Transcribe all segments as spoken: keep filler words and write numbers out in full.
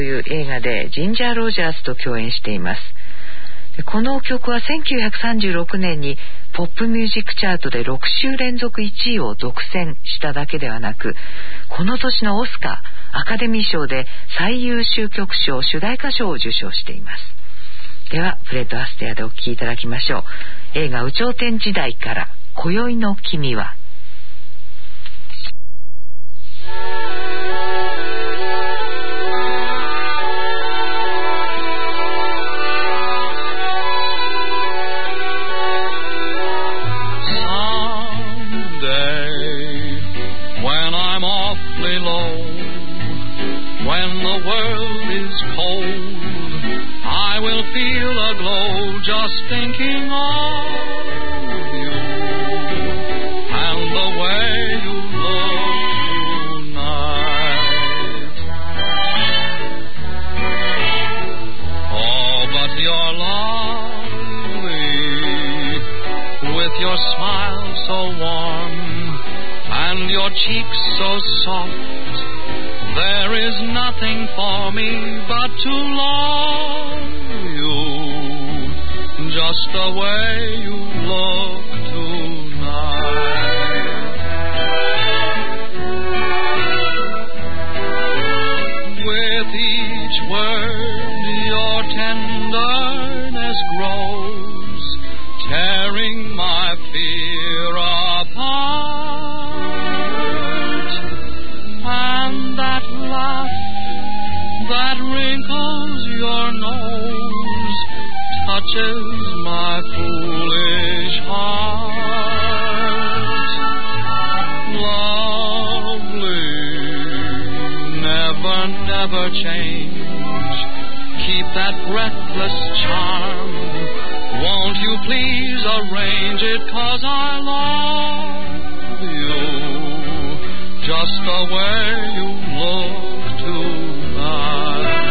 という映画でジンジャー・ロジャースと共演しています。でこの曲はせんきゅうひゃくさんじゅうろくねんにポップミュージックチャートでろくしゅう連続いちいを独占しただけではなく、この年のオスカーアカデミー賞で最優秀曲賞主題歌賞を受賞しています。ではフレッド・アステアでお聴きいただきましょう。映画有頂天時代から今宵の君は。 Just thinking of you and the way you look tonight. Oh, but you're lovely with your smile so warm and your cheeks so soft. There is nothing for me but to love you. Just the way you look tonight. With each word your tenderness grows, tearing my fear apart. And that laugh that wrinkles your nose touches my foolish heart. Lovely, never, never change. Keep that breathless charm. Won't you please arrange it, 'cause I love you just the way you look tonight.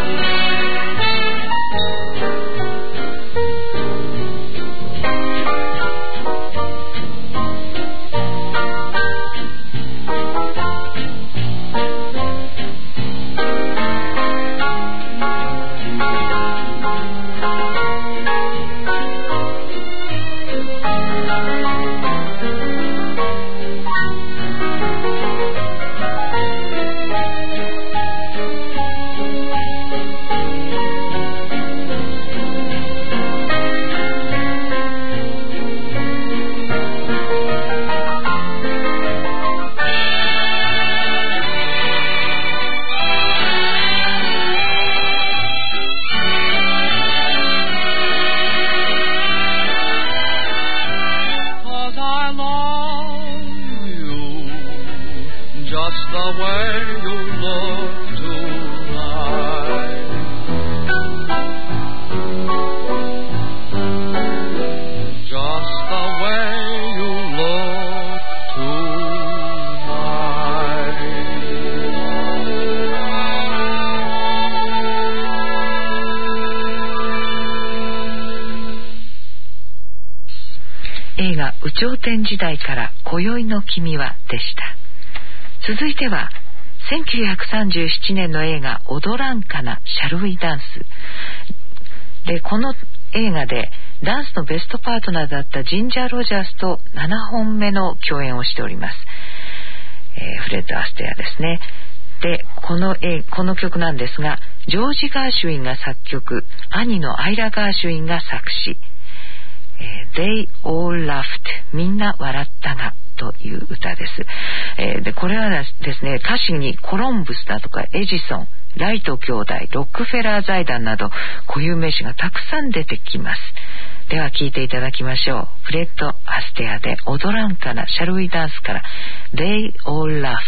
有頂天時代から今宵の君はでした。続いてはせんきゅうひゃくさんじゅうななねんの映画踊らんかなシャルウィダンスで、この映画でダンスのベストパートナーだったジンジャー・ロジャースとななほんめの共演をしております。えー、フレッド・アステアですね。でこのえこの曲なんですが、ジョージ・ガーシュウィンが作曲、兄のアイラ・ガーシュウィンが作詞、えー、They all laughed みんな笑ったがという歌です。えー、でこれはですね、歌詞にコロンブスだとかエジソン、ライト兄弟、ロックフェラー財団など固有名詞がたくさん出てきます。では聴いていただきましょう。フレッド・アステアで踊らんかなシャルウィダンスから They all laughed。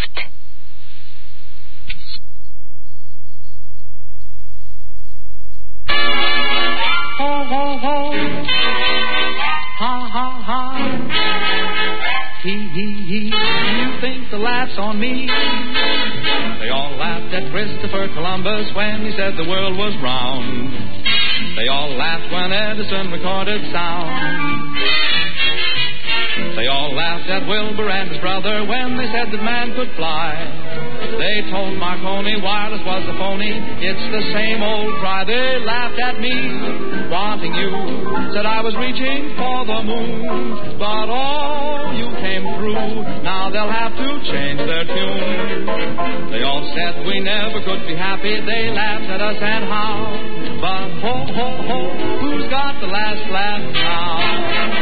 Ho, ho, ho. Ha, ha, ha. He, he, he. You think the laugh's on me? They all laughed at Christopher Columbus when he said the world was round. They all laughed when Edison recorded sound. They all laughed at Wilbur and his brother when they said that man could fly. They told Marconi wireless was the phony. It's the same old cry. They laughed at me, wanting you. Said I was reaching for the moon, but oh, you came through. Now they'll have to change their tune. They all said we never could be happy. They laughed at us and how. But ho, ho, ho, who's got the last laugh now?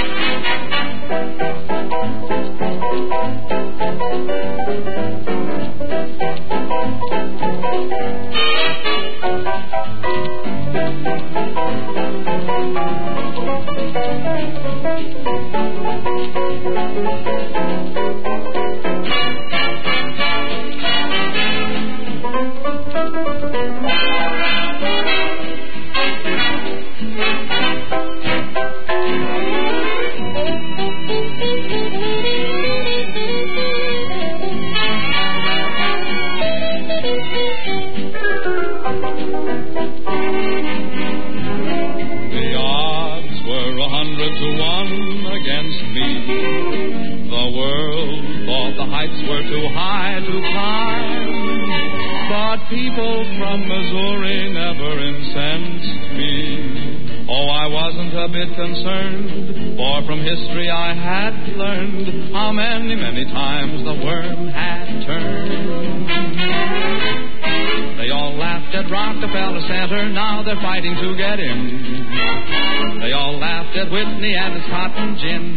People from Missouri never incensed me. Oh, I wasn't a bit concerned, for from history I had learned how many, many times the worm had turned. They all laughed at Rockefeller Center, now they're fighting to get in. They all laughed at Whitney and his cotton gin.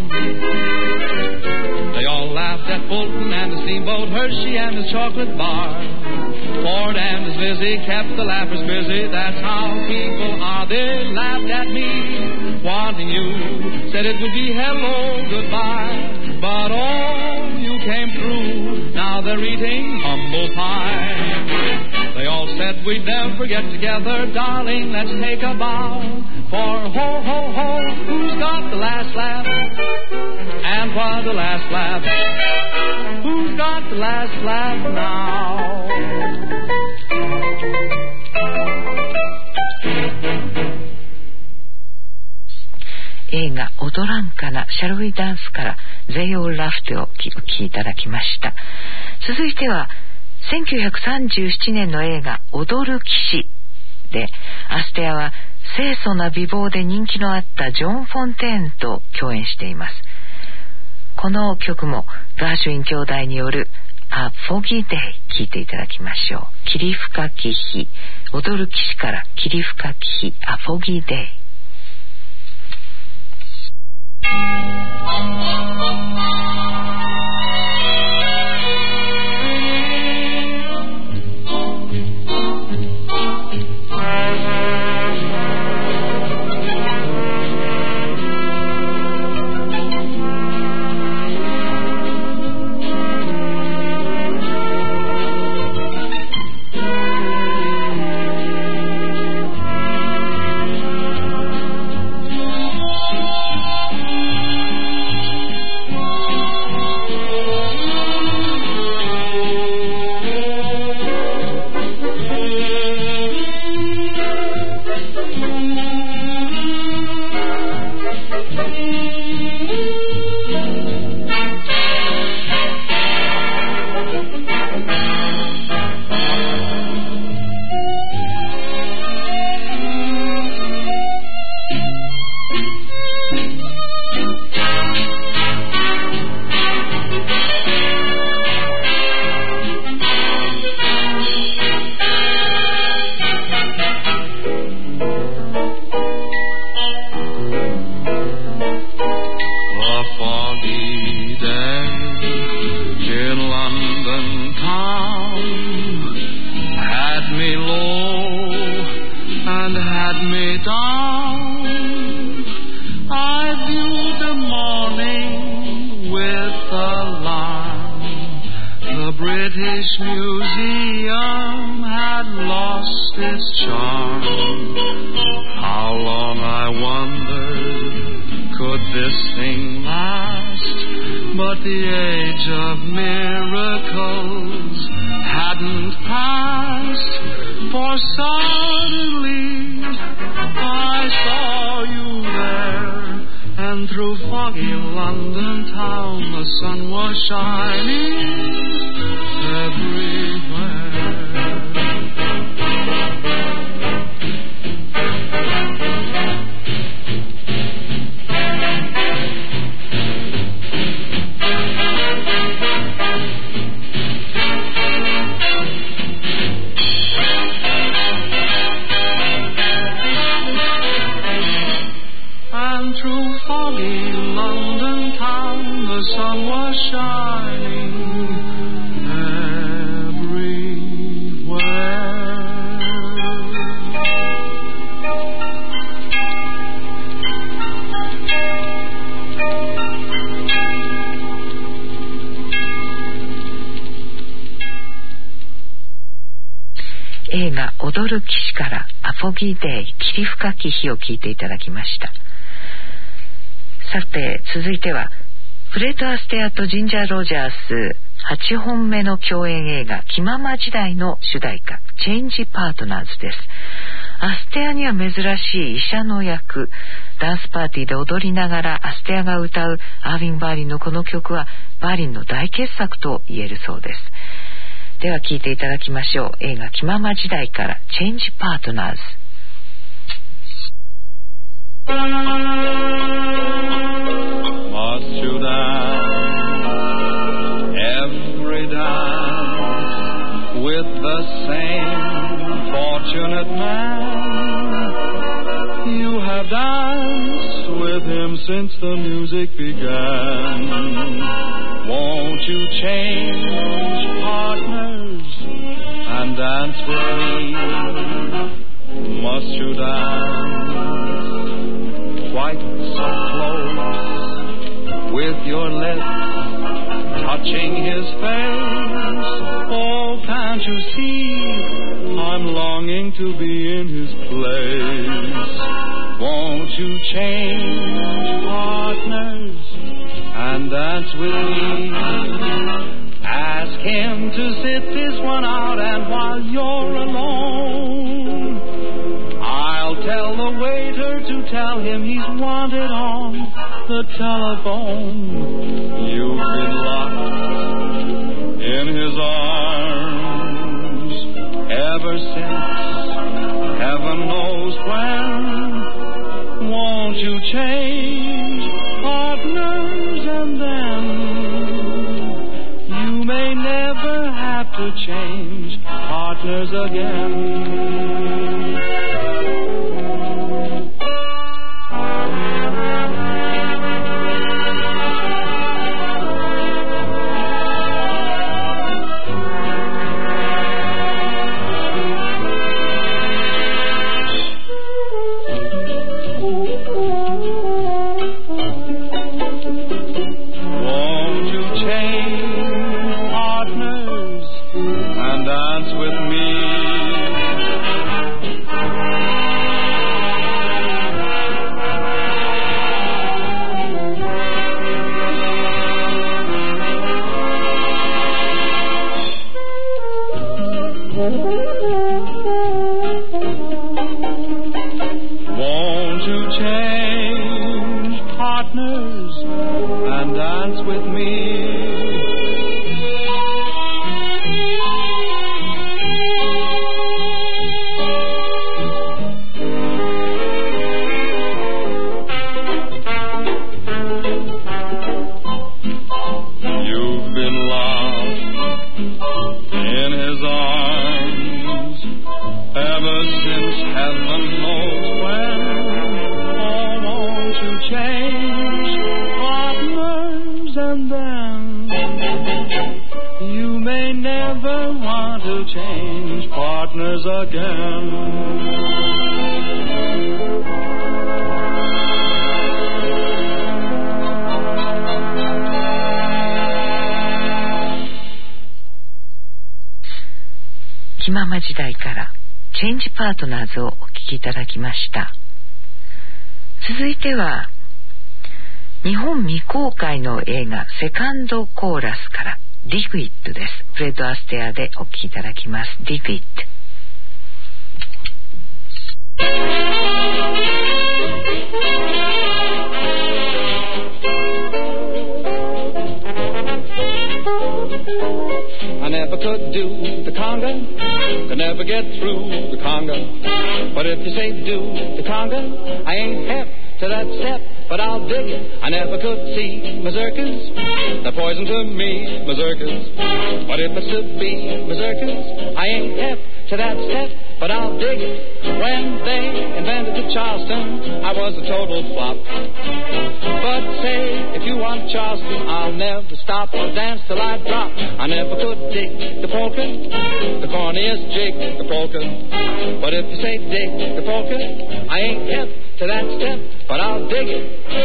They all laughed at Fulton and the steamboat, Hershey and his chocolate bar. Ford and his Lizzie kept the laughers busy. That's how people are. They laughed at me, wanting you. Said it would be hello, goodbye. But oh, you came through. Now they're eating humble pie. They all said we'd never get together. Darling, let's take a bow. For ho, ho, ho, who's got the last laugh? And for the last laugh, who's got the last laugh now? 映画踊らんかなシャルウィダンスからThey All Laughedをお聴きいただきました。続いてはせんきゅうひゃくさんじゅうななねんの映画踊る騎士で、アステアは清楚な美貌で人気のあったジョン・フォンテーンと共演しています。この曲もガーシュウィン兄弟によるA Foggy Day聴いていただきましょう。霧深き日、踊る騎士から霧深き日 A Foggy Day。 London town, the sun was shining. 映画踊る騎士からアフォギーデイ霧深き日を聞いていただきました。さて続いてはフレッド・アステアとジンジャー・ロジャースはちほんめの共演映画気まま時代の主題歌チェンジ・パートナーズです。アステアには珍しい医者の役、ダンスパーティーで踊りながらアステアが歌うアーヴィン・バーリンのこの曲はバーリンの大傑作と言えるそうです。では聴いていただきましょう。映画気まま時代からチェンジ・パートナーズ。 Must you dance every dance with the same fortunate man? You have danced with him since the music began. Won't you change partners and dance with me? Must you dance quite so close, with your lips touching his face? Oh, can't you see I'm longing to be in his place? Won't you change partners and dance with me? Ask him to sit this one out, and while you're alone, I'll tell the waiter to tell him he's wanted on the telephone. You've been locked in his arms ever since heaven knows when. Won't you change partners, and then you may never have to change partners again. Again. 気まま時代からチェンジパートナーズをお聴きいただきました。続いては日本未公開の映画セカンドコーラスからディグイットです。フレッド・アステアでお聴きいただきます。ディグイット。 I never could do the conga, could never get through the conga. But if you say do the conga, I ain't hip to that step, but I'll dig it. I never could see mazurkas, they're poison to me, mazurkas. But if it's to be mazurkas, I ain't hip to that step, but I'll dig it. When they invented the Charleston, I was a total flop. But say, if you want Charleston, I'll never stop or dance till I drop. I never could dig the polka, the corniest jig, the polka. But if you say dig the polka, I ain't hip to that step, but I'll dig it.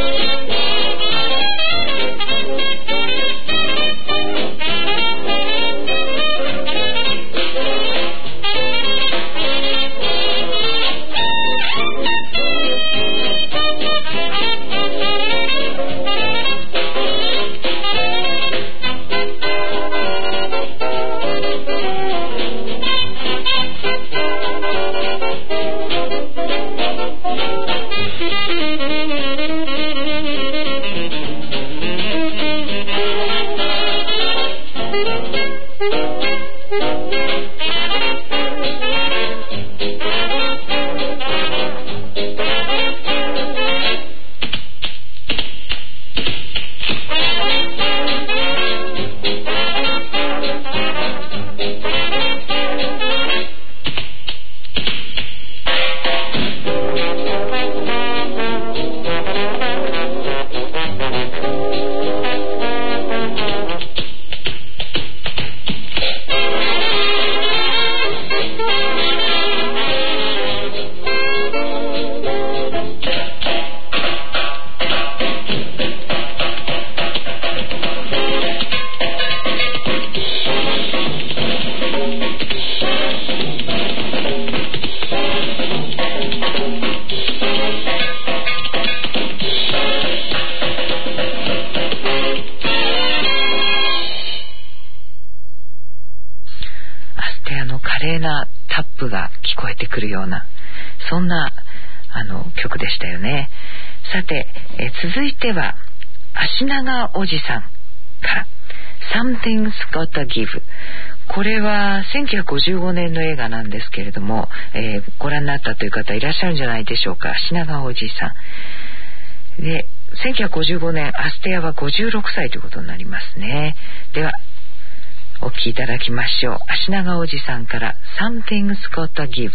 そんなあの曲でしたよね。さて、え続いては足長おじさんから Something's Gotta Give。 これはせんきゅうひゃくごじゅうごねんの映画なんですけれども、えー、ご覧になったという方いらっしゃるんじゃないでしょうか。足長おじさんで、せんきゅうひゃくごじゅうごねんアステアはごじゅうろくさいということになりますね。ではお聴きいただきましょう。足長おじさんから Something's Gotta Give。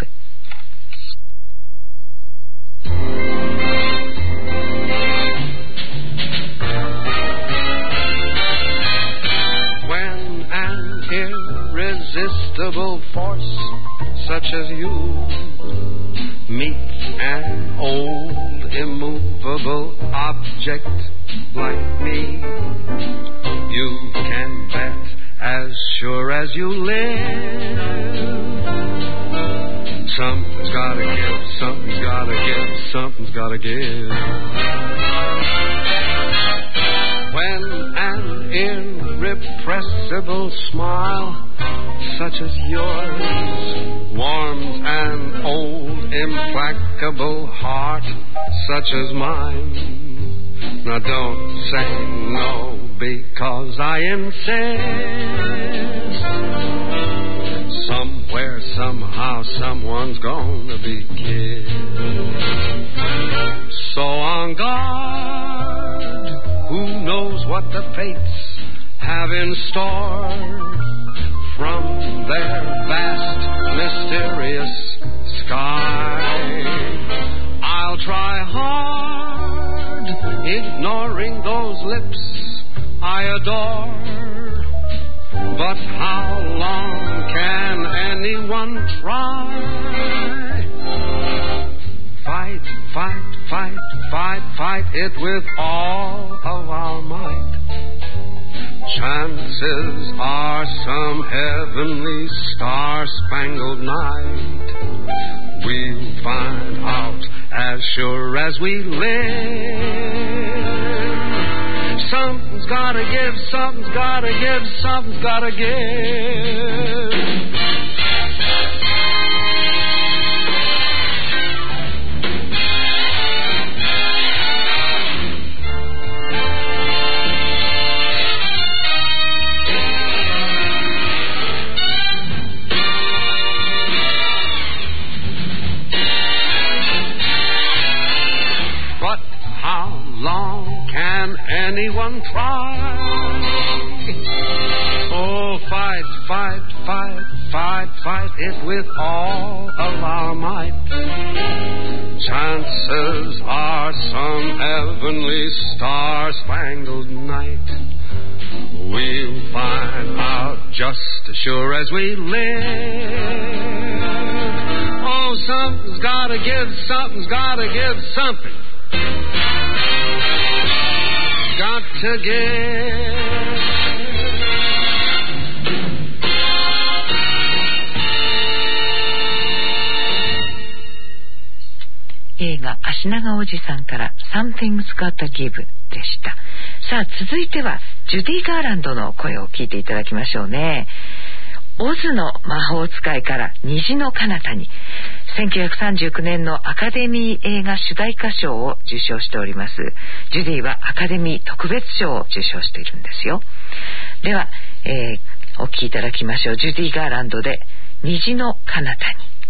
When an irresistible force such as you meets an old immovable object like me, you can bet as sure as you live, something's gotta give, something's gotta give, something's gotta give. When an irrepressible smile such as yours warms an old implacable heart such as mine, now don't say no because I insist. Somewhere, somehow, someone's gonna be kissed. So on guard, who knows what the fates have in store from their vast, mysterious sky. I'll try hard, ignoring those lips I adore, but how long can anyone try? Fight, fight, fight, fight, fight it with all of our might. Chances are some heavenly star-spangled night we'll find out as sure as we live. Something's gotta give, something's gotta give, something's gotta give. anyone try. Oh, fight, fight, fight, fight, fight it with all of our might. Chances are some heavenly star-spangled night we'll find out just as sure as we live. Oh, something's gotta give, something's gotta give, something got to give. 映画足長おじさんから Something's Gotta Give でした。さあ続いてはジュディ・ガーランドの声を聞いていただきましょうね。オズの魔法使いから虹の彼方に、せんきゅうひゃくさんじゅうきゅうねんのアカデミー映画主題歌賞を受賞しております。ジュディはアカデミー特別賞を受賞しているんですよ。では、えー、お聴きいただきましょう。ジュディ・ガーランドで虹の彼方に。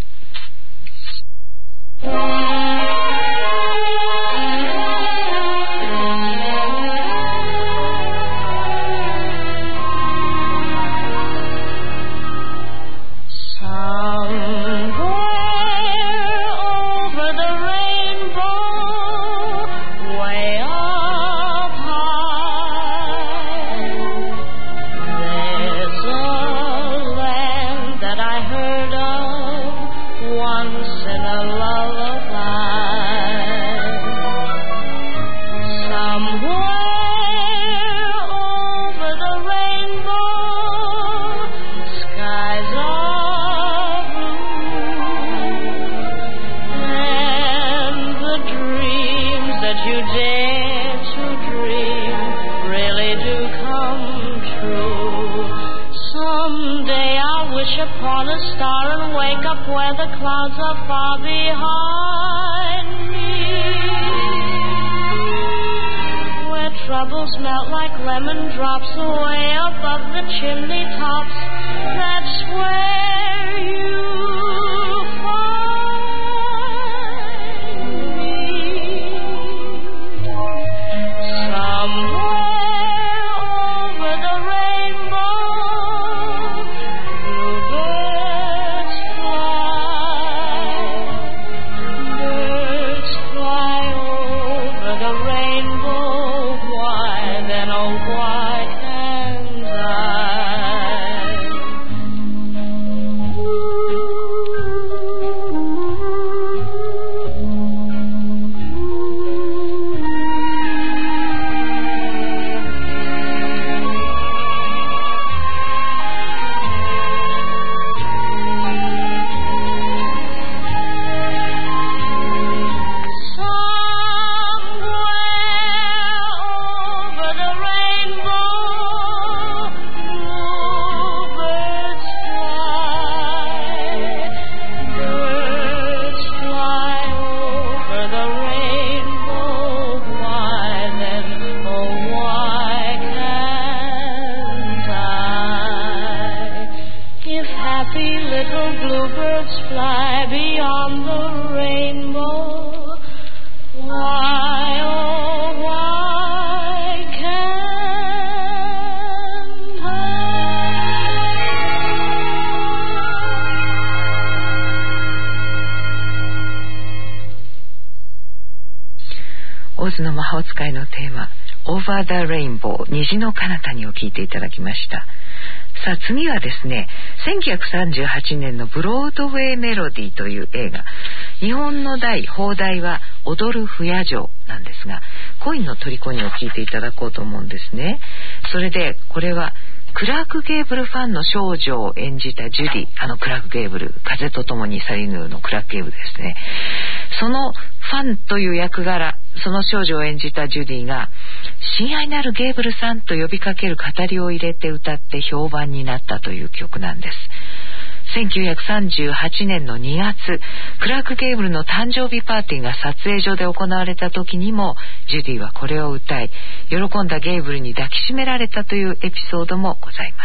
オズの魔法使いのテーマ Over the Rainbow 虹の彼方にを聞いていただきました。さあ次はですね、せんきゅうひゃくさんじゅうはちねんのブロードウェイメロディという映画、日本の題邦題は踊る不夜城なんですが、恋の虜にを聞いていただこうと思うんですね。それでこれはクラーク・ゲーブルファンの少女を演じたジュディ、あのクラーク・ゲーブル、風と共に去りぬのクラーク・ゲーブルですね。そのファンという役柄、その少女を演じたジュディが親愛なるゲーブルさんと呼びかける語りを入れて歌って評判になったという曲なんです。せんきゅうひゃくさんじゅうはちねんのにがつ、クラーク・ゲーブルの誕生日パーティーが撮影所で行われた時にもジュディはこれを歌い、喜んだゲーブルに抱きしめられたというエピソードもございます。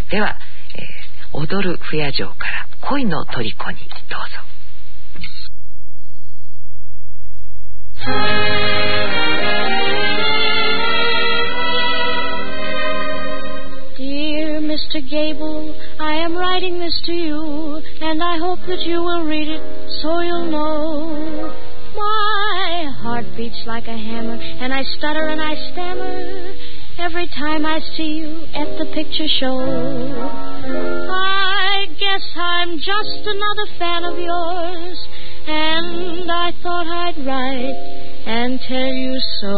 では、えー、踊る不夜城から恋の虜にどうぞ。 Mister Gable, I am writing this to you, and I hope that you will read it so you'll know. My heart beats like a hammer, and I stutter and I stammer every time I see you at the picture show. I guess I'm just another fan of yours, and I thought I'd write and tell you so.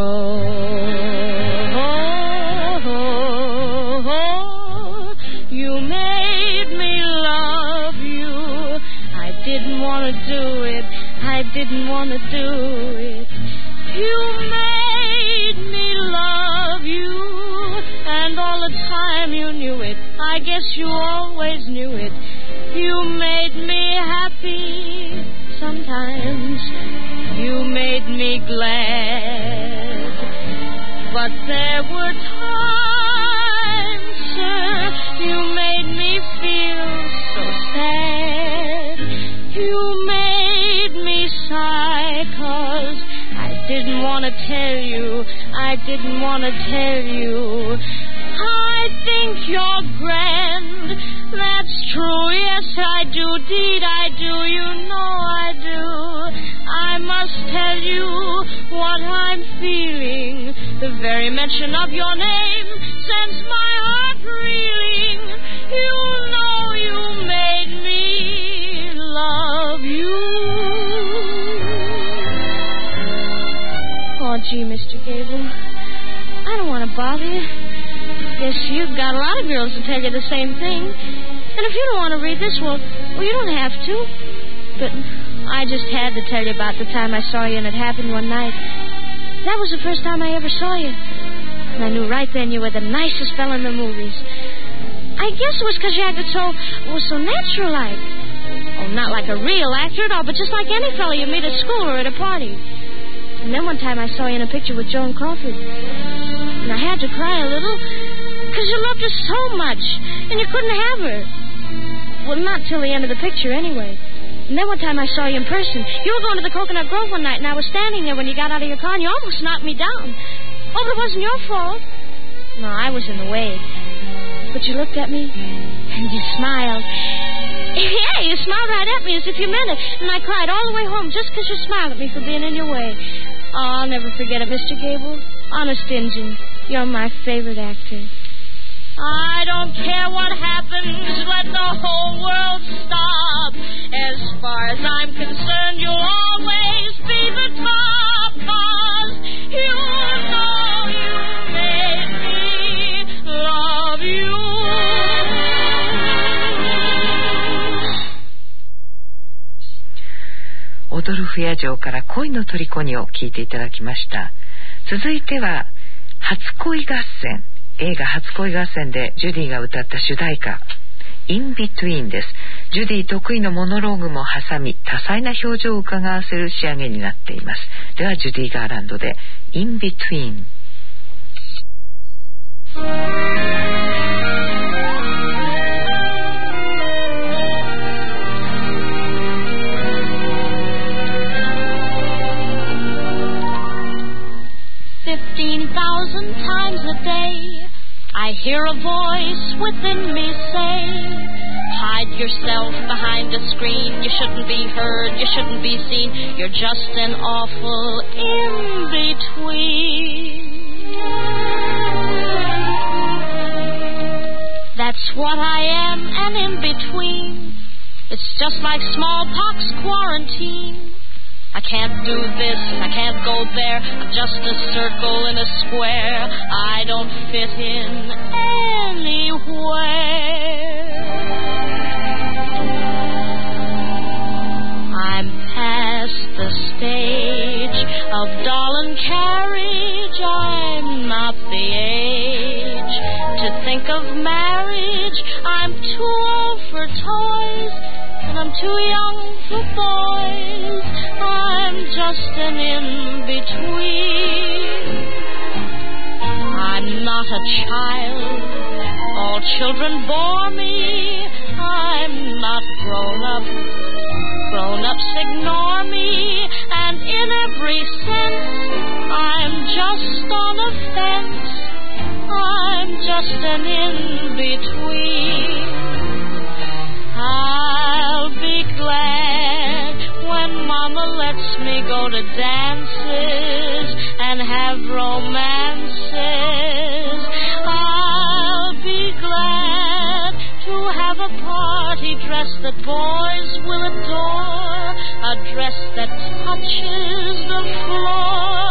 You made me love you. I didn't want to do it. I didn't want to do it. You made me love you, and all the time you knew it. I guess you always knew it. You made me happy sometimes. You made me glad. But there were times, sir, you made me feel so sad. You made me sigh, 'cause I didn't want to tell you, I didn't want to tell you. I think you're grand, that's true, yes I do, deed I do, you know I do. I must tell you what I'm feeling. The very mention of your name sends my heart reeling. You know you made me love you. Oh, gee, Mister Gable, I don't want to bother you. Guess you've got a lot of girls to tell you the same thing. And if you don't want to read this, well, well, you don't have to. But I just had to tell you about the time I saw you and it happened one night. That was the first time I ever saw you. And I knew right then you were the nicest fella in the movies. I guess it was because you acted so, well, so natural-like. Oh, not like a real actor at all, but just like any fella you meet at school or at a party. And then one time I saw you in a picture with Joan Crawford. And I had to cry a little, because you loved her so much, and you couldn't have her. Well, not till the end of the picture, anyway. And then one time I saw you in person. You were going to the Coconut Grove one night, and I was standing there when you got out of your car, and you almost knocked me down. Oh, but it wasn't your fault. No, I was in the way. But you looked at me, and you smiled. Yeah, you smiled right at me as if you meant it. And I cried all the way home just because you smiled at me for being in your way. Oh, I'll never forget it, Mister Gable. Honest Injun, you're my favorite actor. I don't care what happens, let the whole world stop. As far as I'm concerned, you'll always be the top, 'cause you know you made me love you. 踊る不夜城から恋の虜にを聞いていただきました。続いては初恋合戦、映画初恋合戦でジュディが歌った主題歌インビトゥインです。ジュディ得意のモノローグも挟み多彩な表情を伺わせる仕上げになっています。ではジュディ・ガーランドでインビトゥイン。 Fifteen thousand times a day I hear a voice within me say, hide yourself behind a screen. You shouldn't be heard, you shouldn't be seen. You're just an awful in-between. That's what I am, an in-between. It's just like smallpox quarantine. I can't do this, I can't go there. I'm just a circle in a square. I don't fit in anywhere. I'm past the stage of doll and carriage. I'm not the age to think of marriage. I'm too old for toys, and I'm too young for boys. I'm just an in-between. I'm not a child, all children bore me. I'm not grown up, grown-ups ignore me. And in every sense, I'm just on a fence. I'm just an in-between. I'll be glad when Mama lets me go to dances and have romances. I'll be glad to have a party dress that boys will adore, a dress that touches the floor.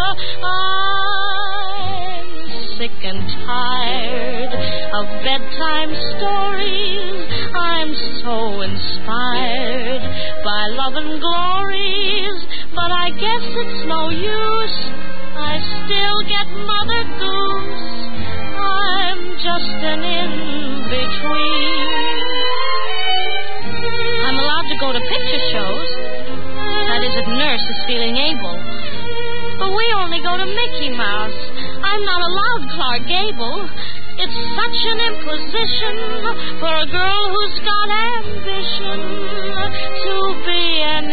I'm sick and tired of bedtime stories. I'm so inspired by love and glories, but I guess it's no use. I still get Mother Goose. I'm just an in-between. I'm allowed to go to picture shows. That is, if Nurse is feeling able. But we only go to Mickey Mouse. I'm not allowed Clark Gable. It's such an imposition for a girl who's got ambition to be an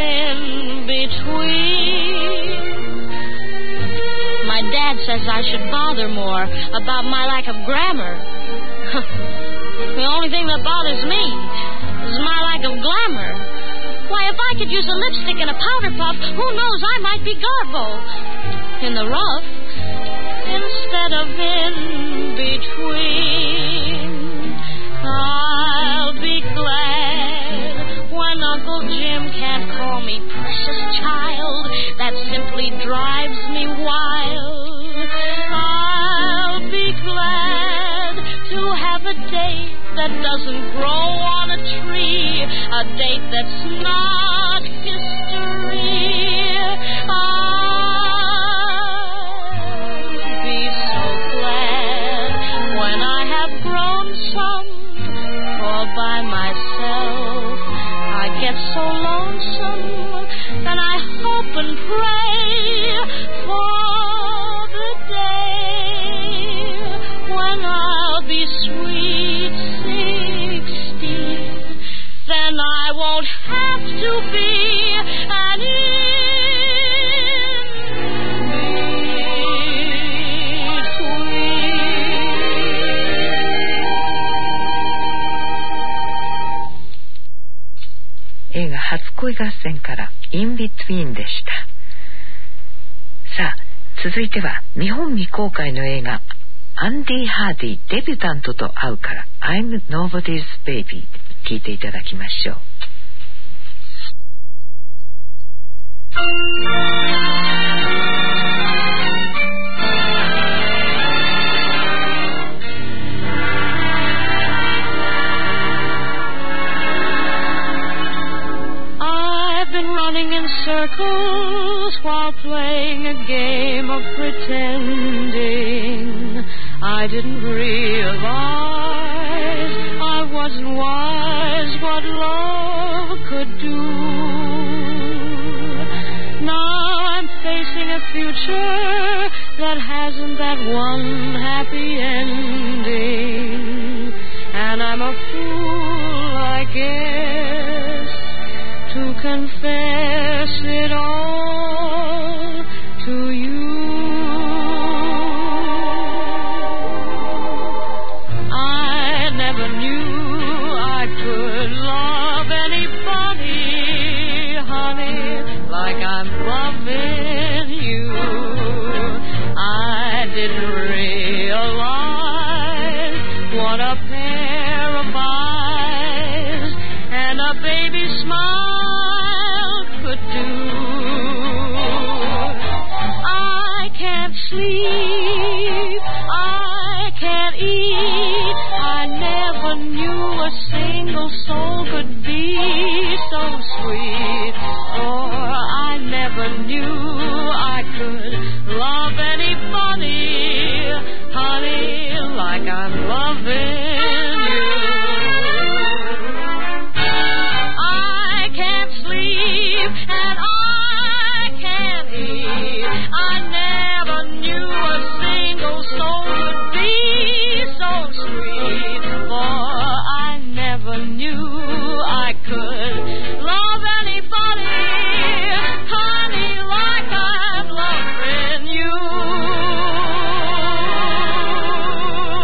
in-between. My dad says I should bother more about my lack of grammar. The only thing that bothers me is my lack of glamour. Why, if I could use a lipstick and a powder puff, who knows, I might be Garbo in the rough instead of in between. I'll be glad when Uncle Jim can't call me precious child. That simply drives me wild. I'll be glad to have a date that doesn't grow on a tree, a date that's not history. I'll be so glad when I have grown some, all by myself. I get so lonesome, and I hope and pray for the day when I'll be sweet sixteen. Then I won't have to be an in-between. 映画初恋合戦からインビトゥインでした。さあ、続いては日本未公開の映画アンディ・ハーディデビュタントと会うから I'm Nobody's Baby 聞いていただきましょう。 I've been running in circles while playing a game of pretending. I didn't realize I wasn't wise what love could do. Now I'm facing a future that hasn't that one happy ending. And I'm a fool, I guess, to confess it all to you. I never knew I could love anybody, honey, like I'm loving you. I didn't realize what a pair of eyes and a baby smile could do. I can't sleep, I can't eat, I never knew a single soul could be so sweet. Or I never knew I could love anybody, honey, like I'm loving you. I can't sleep and I can't eat, I never knew a single soul could be so sweet. For I never knew I could love anybody, honey, like I'm loving you.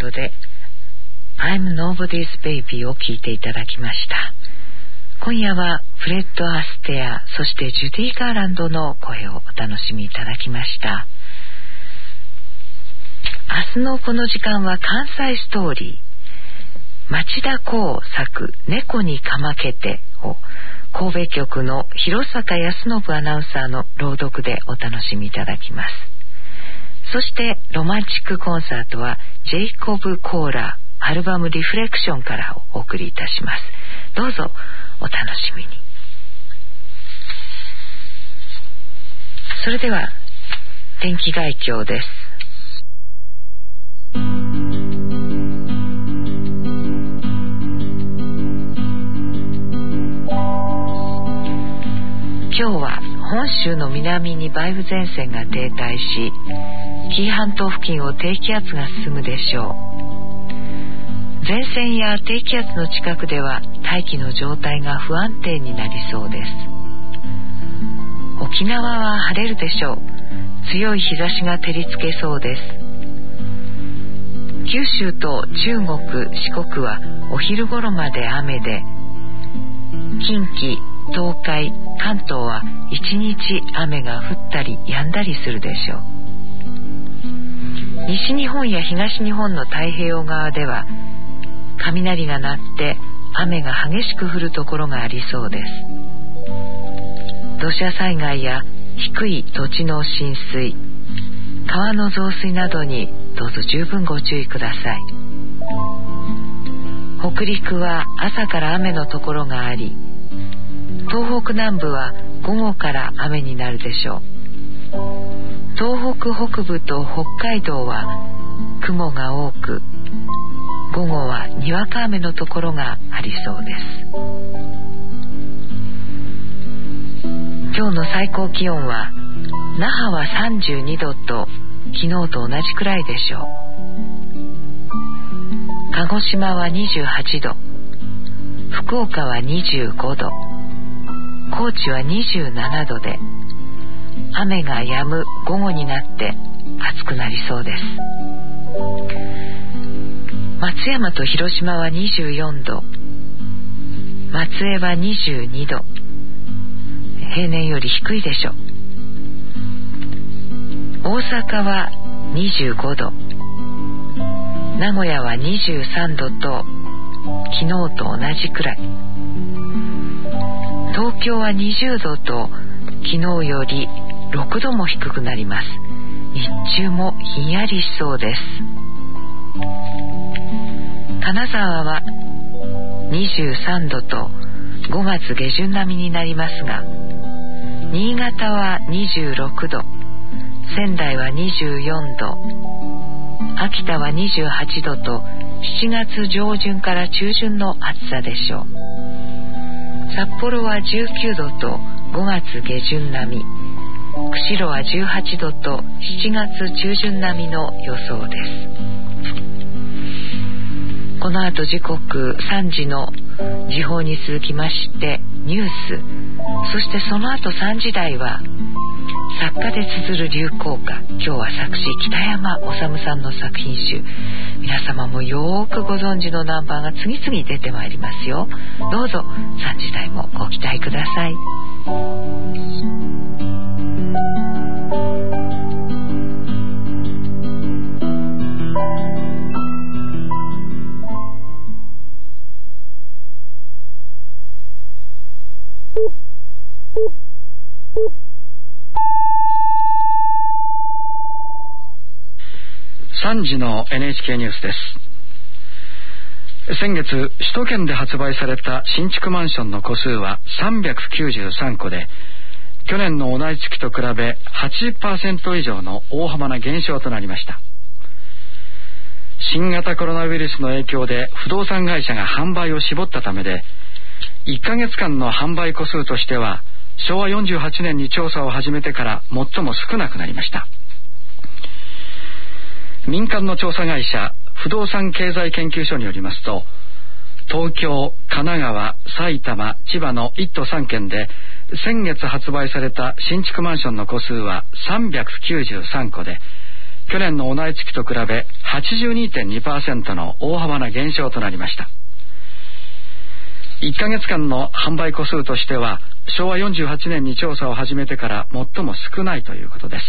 ドで I'm Nobody's Baby を聴いていただきました。今夜はフレッド・アステア、そしてジュディ・ガーランドの声をお楽しみいただきました。明日のこの時間は関西ストーリー、町田光作猫にかまけてを神戸局の広坂康信アナウンサーの朗読でお楽しみいただきます。そしてロマンチックコンサートはジェイコブ・コーラアルバムリフレクションからお送りいたします。どうぞお楽しみに。それでは天気概況です。今日は本州の南に梅雨前線が停滞し、紀伊半島付近を低気圧が進むでしょう。前線や低気圧の近くでは大気の状態が不安定になりそうです。沖縄は晴れるでしょう。強い日差しが照りつけそうです。九州と中国、四国はお昼頃まで雨で、近畿、東海、関東は一日雨が降ったり止んだりするでしょう。西日本や東日本の太平洋側では雷が鳴って雨が激しく降るところがありそうです。土砂災害や低い土地の浸水、川の増水などにどうぞ十分ご注意ください。北陸は朝から雨のところがあり、東北南部は午後から雨になるでしょう。東北北部と北海道は雲が多く、午後はにわか雨のところがありそうです。今日の最高気温は那覇はさんじゅうにどと昨日と同じくらいでしょう。鹿児島はにじゅうはちど、福岡はにじゅうごど、高知はにじゅうななどで、雨が止む午後になって暑くなりそうです。松山と広島はにじゅうよんど、松江はにじゅうにど、平年より低いでしょう。大阪はにじゅうごど、名古屋はにじゅうさんどと昨日と同じくらい。東京はにじゅうどと昨日よりろくども低くなります。日中もひんやりしそうです。金沢はにじゅうさんどとごがつ下旬並みになりますが、新潟はにじゅうろくど、仙台はにじゅうよんど、秋田はにじゅうはちどとしちがつ上旬から中旬の暑さでしょう。札幌はじゅうきゅうどとごがつ下旬並み、釧路はじゅうはちどとしちがつ中旬並みの予想です。この後時刻さんじの時報に続きましてニュース、そしてその後さんじ台は作家で綴る流行歌。今日は作詞北山治さんの作品集、皆様もよーくご存知のナンバーが次々出てまいりますよ。どうぞさんじ台もご期待ください。 さんじの エヌエイチケー ニュースです。先月首都圏で発売された新築マンションの戸数はさんびゃくきゅうじゅうさんこで、去年の同じ月と比べ はちじゅっパーセント 以上の大幅な減少となりました。新型コロナウイルスの影響で不動産会社が販売を絞ったためで、いっかげつかんの販売戸数としてはしょうわよんじゅうはちねんに調査を始めてから最も少なくなりました。民間の調査会社不動産経済研究所によりますと、東京、神奈川、埼玉、千葉のいっとさんけんで先月発売された新築マンションの戸数はさんびゃくきゅうじゅうさんこで、 去年の同じ月と比べ はちじゅうにてんにパーセント の大幅な減少となりました。いっかげつかんの販売戸数としてはしょうわよんじゅうはちねんに調査を始めてから最も少ないということです。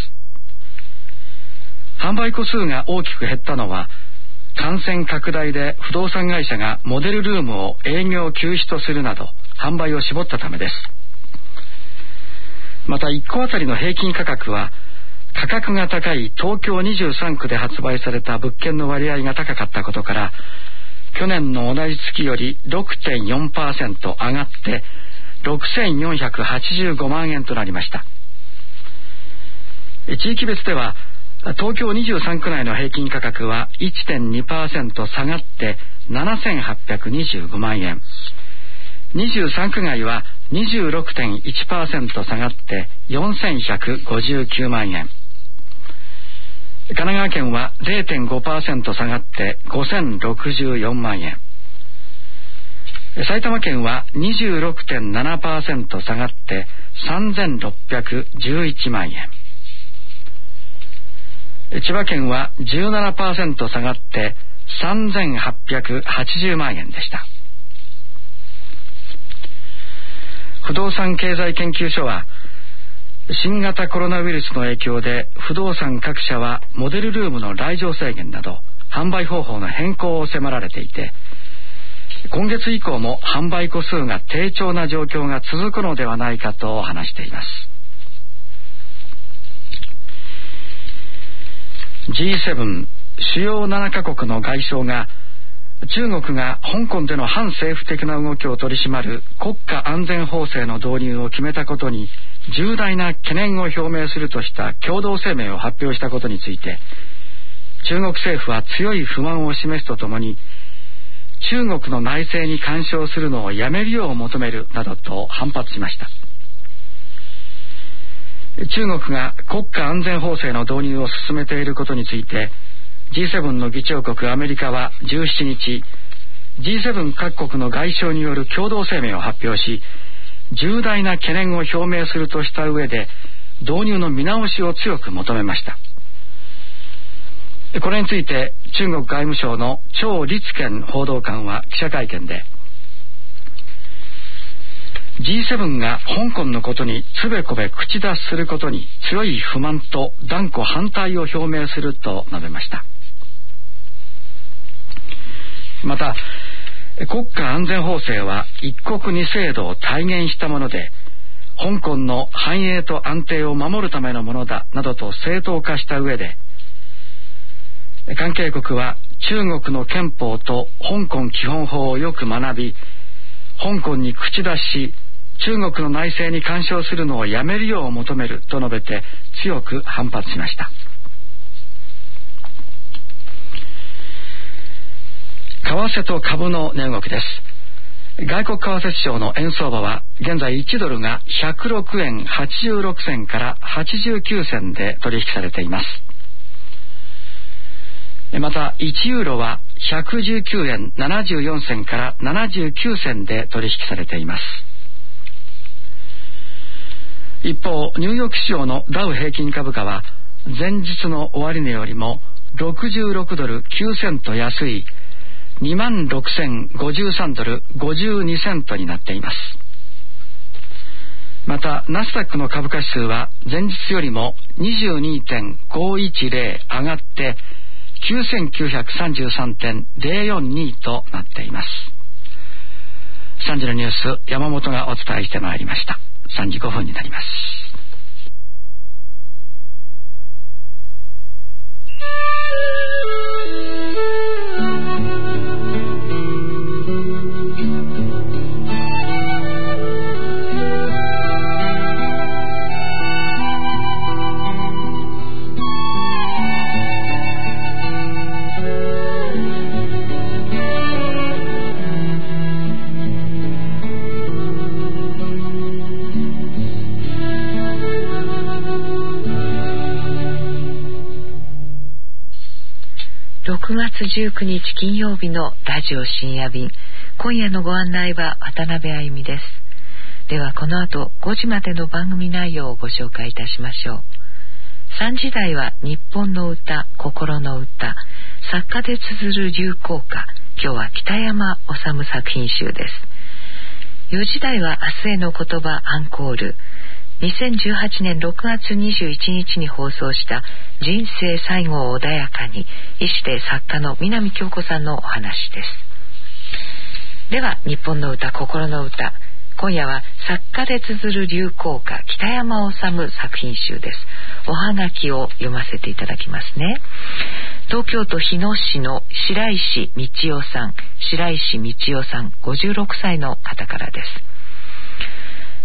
販売戸数が大きく減ったのは感染拡大で不動産会社がモデルルームを営業休止とするなど販売を絞ったためです。またいっこあたりの平均価格は価格が高い東京にじゅうさんくで発売された物件の割合が高かったことから去年の同じ月より ろくてんよんパーセント 上がってろくせんよんひゃくはちじゅうごまんえんとなりました。地域別では東京にじゅうさんく内の平均価格は いってんにパーセント 下がってななせんはっぴゃくにじゅうごまんえん、にじゅうさんく外は にじゅうろくてんいちパーセント 下がってよんせんひゃくごじゅうきゅうまんえん、神奈川県は れいてんごパーセント 下がってごせんろくじゅうよんまんえん、埼玉県は にじゅうろくてんななパーセント 下がってさんぜんろっぴゃくじゅういちまんえん、千葉県は じゅうななパーセント 下がってさんぜんはっぴゃくはちじゅうまんえんでした。不動産経済研究所は新型コロナウイルスの影響で不動産各社はモデルルームの来場制限など販売方法の変更を迫られていて今月以降も販売戸数が低調な状況が続くのではないかと話しています。 ジーセブン 主要ななカ国の外相が中国が香港での反政府的な動きを取り締まる国家安全法制の導入を決めたことに重大な懸念を表明するとした共同声明を発表したことについて中国政府は強い不満を示すとともに中国の内政に干渉するのをやめるよう求めるなどと反発しました。中国が国家安全法制の導入を進めていることについてジーセブン の議長国アメリカはじゅうしちにち ジーセブン 各国の外相による共同声明を発表し重大な懸念を表明するとした上で導入の見直しを強く求めました。これについて中国外務省の趙立堅報道官は記者会見で ジーセブン が香港のことにつべこべ口出しすることに強い不満と断固反対を表明すると述べました。また国家安全法制は一国二制度を体現したもので香港の繁栄と安定を守るためのものだなどと正当化した上で関係国は中国の憲法と香港基本法をよく学び香港に口出しし中国の内政に干渉するのをやめるよう求めると述べて強く反発しました。為替と株の値動きです。外国為替市場の円相場は現在いちドルがひゃくろくえんはちじゅうろくせんからはちじゅうきゅうせんで取引されています。またいちユーロはひゃくじゅうきゅうえんななじゅうよんせんからななじゅうきゅうせんで取引されています。一方ニューヨーク市場のダウ平均株価は前日の終値よりもろくじゅうろくドルきゅうセント安い にまんろくせんごじゅうさんドルごじゅうにセントになっています。またナスダックの株価指数は前日よりも にじゅうにてんごいちゼロ 上がってきゅうせんきゅうひゃくさんじゅうさんてんゼロよんに となっています。さんじのニュース山本がお伝えしてまいりました。さんじごふんになります。 ろくがつじゅうくにち金曜日のラジオ深夜便、今夜のご案内は渡辺あゆみです。ではこの後ごじまでの番組内容をご紹介いたしましょう。 さんじ台は日本の歌、心の歌、作家で綴る流行歌。今日は北山治作品集です。よじ台は明日への言葉アンコール。にせんじゅうはちねんろくがつにじゅういちにちに放送した人生最後を穏やかに、医師で作家の南京子さんのお話です。では日本の歌、心の歌。今夜は作家で綴る流行歌、北山治作品集です。おはがきを読ませていただきますね。東京都日野市の白石道夫さん、白石道夫さん、ごじゅうろくさいの方からです。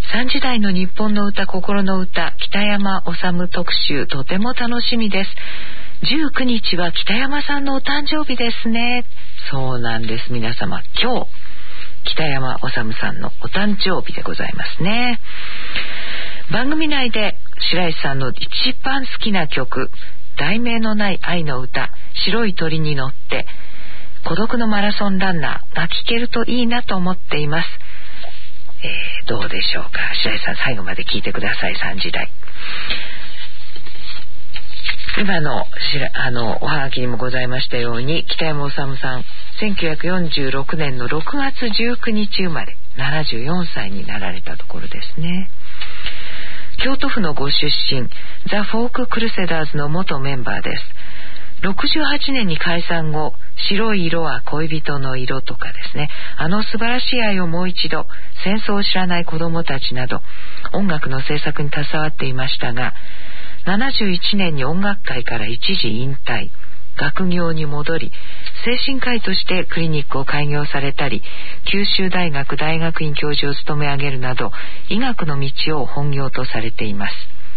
さんじ台の日本の歌、心の歌、北山治特集、とても楽しみです。じゅうくにちは北山さんのお誕生日ですね。そうなんです、皆様。今日北山治さんのお誕生日でございますね。番組内で白石さんの一番好きな曲、題名のない愛の歌、白い鳥に乗って孤独のマラソンランナーが聴けるといいなと思っています。えー、どうでしょうか。白石さん、最後まで聴いてください。さんじ台。今のあのおはがきにもございましたように、北山治さん、せんきゅうひゃくよんじゅうろくねんのろくがつじゅうくにち生まれ、ななじゅうよんさいになられたところですね。京都府のご出身、ザ・フォーク・クルセダーズの元メンバーです。ろくじゅうはちねんに解散後、白い色は恋人の色とかですね、あの素晴らしい愛をもう一度、戦争を知らない子供たちなど、音楽の制作に携わっていましたが、ななじゅういちねんに音楽界から一時引退、学業に戻り、精神科医としてクリニックを開業されたり、九州大学大学院教授を務め上げるなど、医学の道を本業とされています。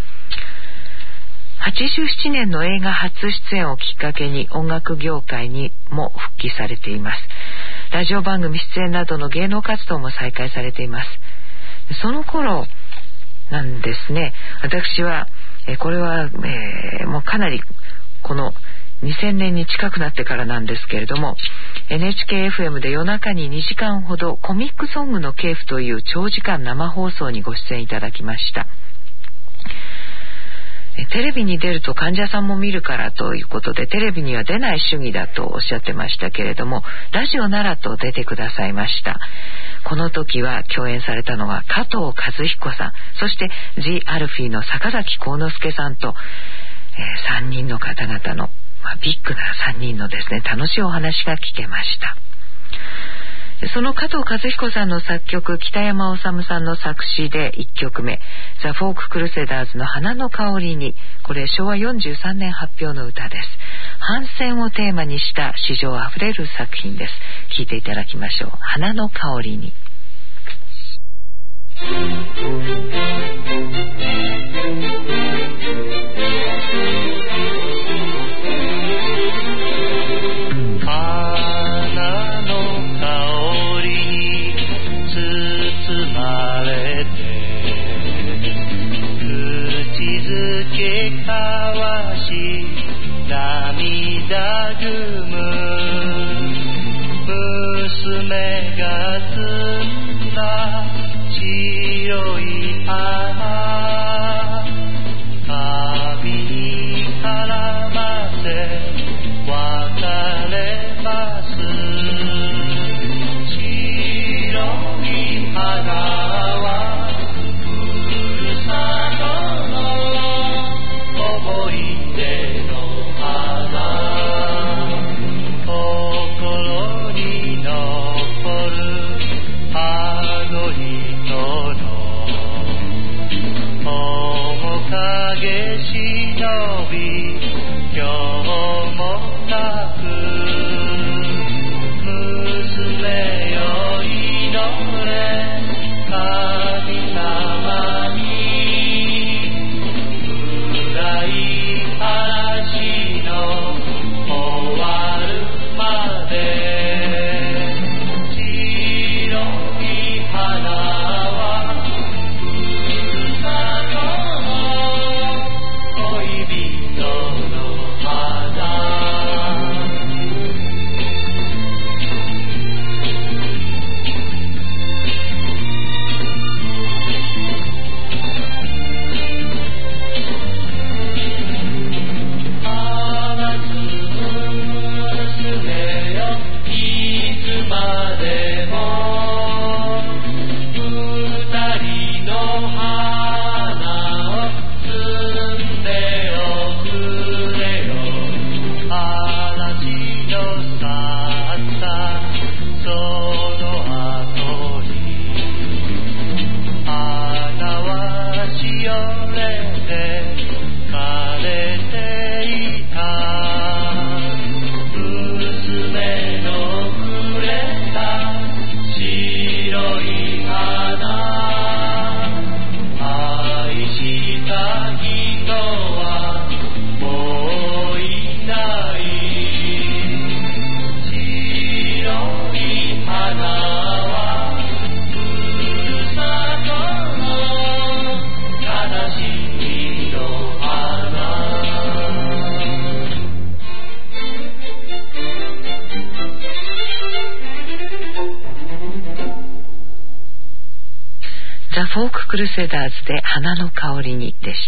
はちじゅうななねんの映画初出演をきっかけに音楽業界にも復帰されています。ラジオ番組出演などの芸能活動も再開されています。その頃なんですね、私はえこれは、えー、もうかなりこのにせんねんに近くなってからなんですけれども、 エヌエイチケーエフエム で夜中ににじかんほどコミックソングの系譜という長時間生放送にご出演いただきました。テレビに出ると患者さんも見るからということで、テレビには出ない主義だとおっしゃってましたけれども、ラジオならと出てくださいました。この時は共演されたのは加藤和彦さん、そして ジ・アルフィーの坂崎幸之助さんと、えー、さんにんの方々の、まあ、ビッグなさんにんのですね、楽しいお話が聞けました。その加藤和彦さんの作曲、北山治さんの作詞でいっきょくめ、ザ・フォーク・クルセダーズの花の香りに、これしょうわよんじゅうさんねん発表の歌です。反戦をテーマにした詩情あふれる作品です。聴いていただきましょう。花の香りに。 涙ぐむ娘が摘んだ白い花クルセダーズで花の香りにでした。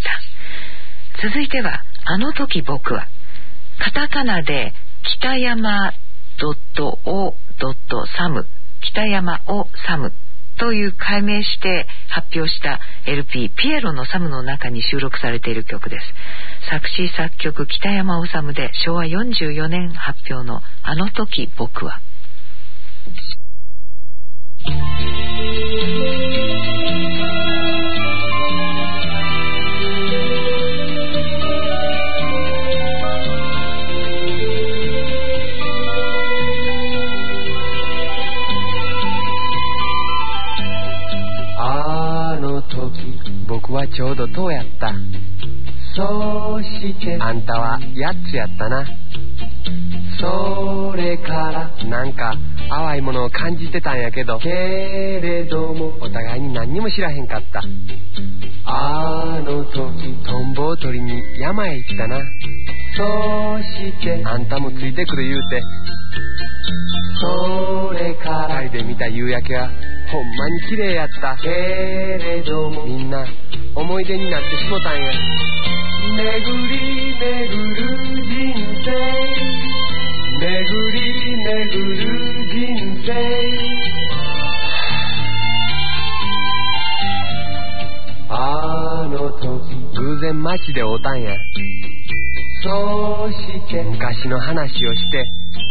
続いてはあの時僕は、カタカナで北山 .o サム、北山をサムという改名して発表した エルピー ピエロのサムの中に収録されている曲です。作詞作曲北山治でしょうわよんじゅうよねん発表のあの時僕は。 あの時僕はちょうどどうやった。そうしてあんたはやっつやったな。それからなんか淡いものを感じてたんやけど、けれどもお互いに何にも知らへんかった。あの時トンボを取りに山へ行ったな。そうしてあんたもついてくる言うて、それから二人で見た夕焼けはほんまに綺麗やった。けれどもみんな思い出になってしもたんや。巡り巡る人生、巡り巡る人生、あの時偶然街で会うたんや。そうして昔の話をして、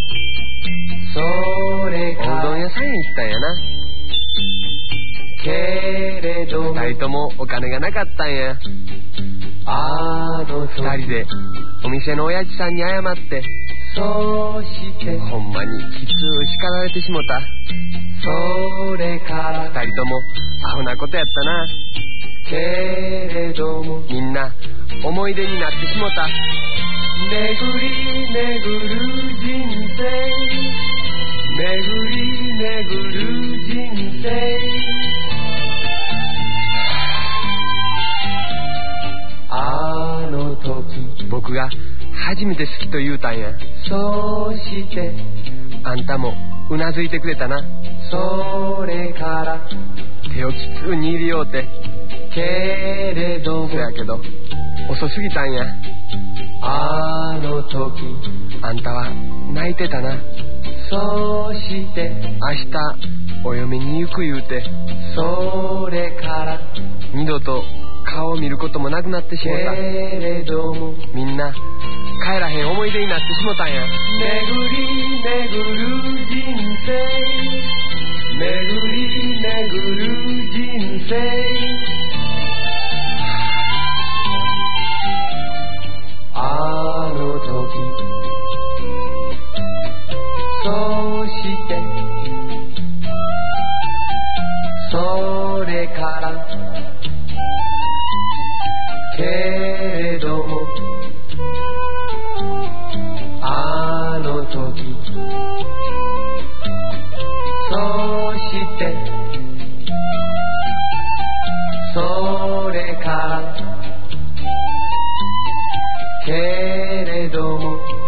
それからおうどん屋さんへ行ったんやな。けれど二人ともお金がなかったんや。あの二人でお店の親父さんに謝って、そうしてほんまにきつう叱られてしもた。それから二人ともアホなことやったな。けれどもみんな思い出になってしもた。巡り巡る人生、巡り巡る人生、あの時僕が初めて好きと言うたんや。そうしてあんたもうなずいてくれたな。それから手をきつく握りようて、けれどもそやけど遅すぎたんや。あの時あんたは泣いてたな。そうして明日お嫁に行く言うて、それから二度と顔を見ることもなくなってしもた。けれどもみんな帰らへん思い出になってしもたんや。巡り巡る人生、巡り巡る人生、あの時そうしてそれからけれどもあの時そうしてそれからけれども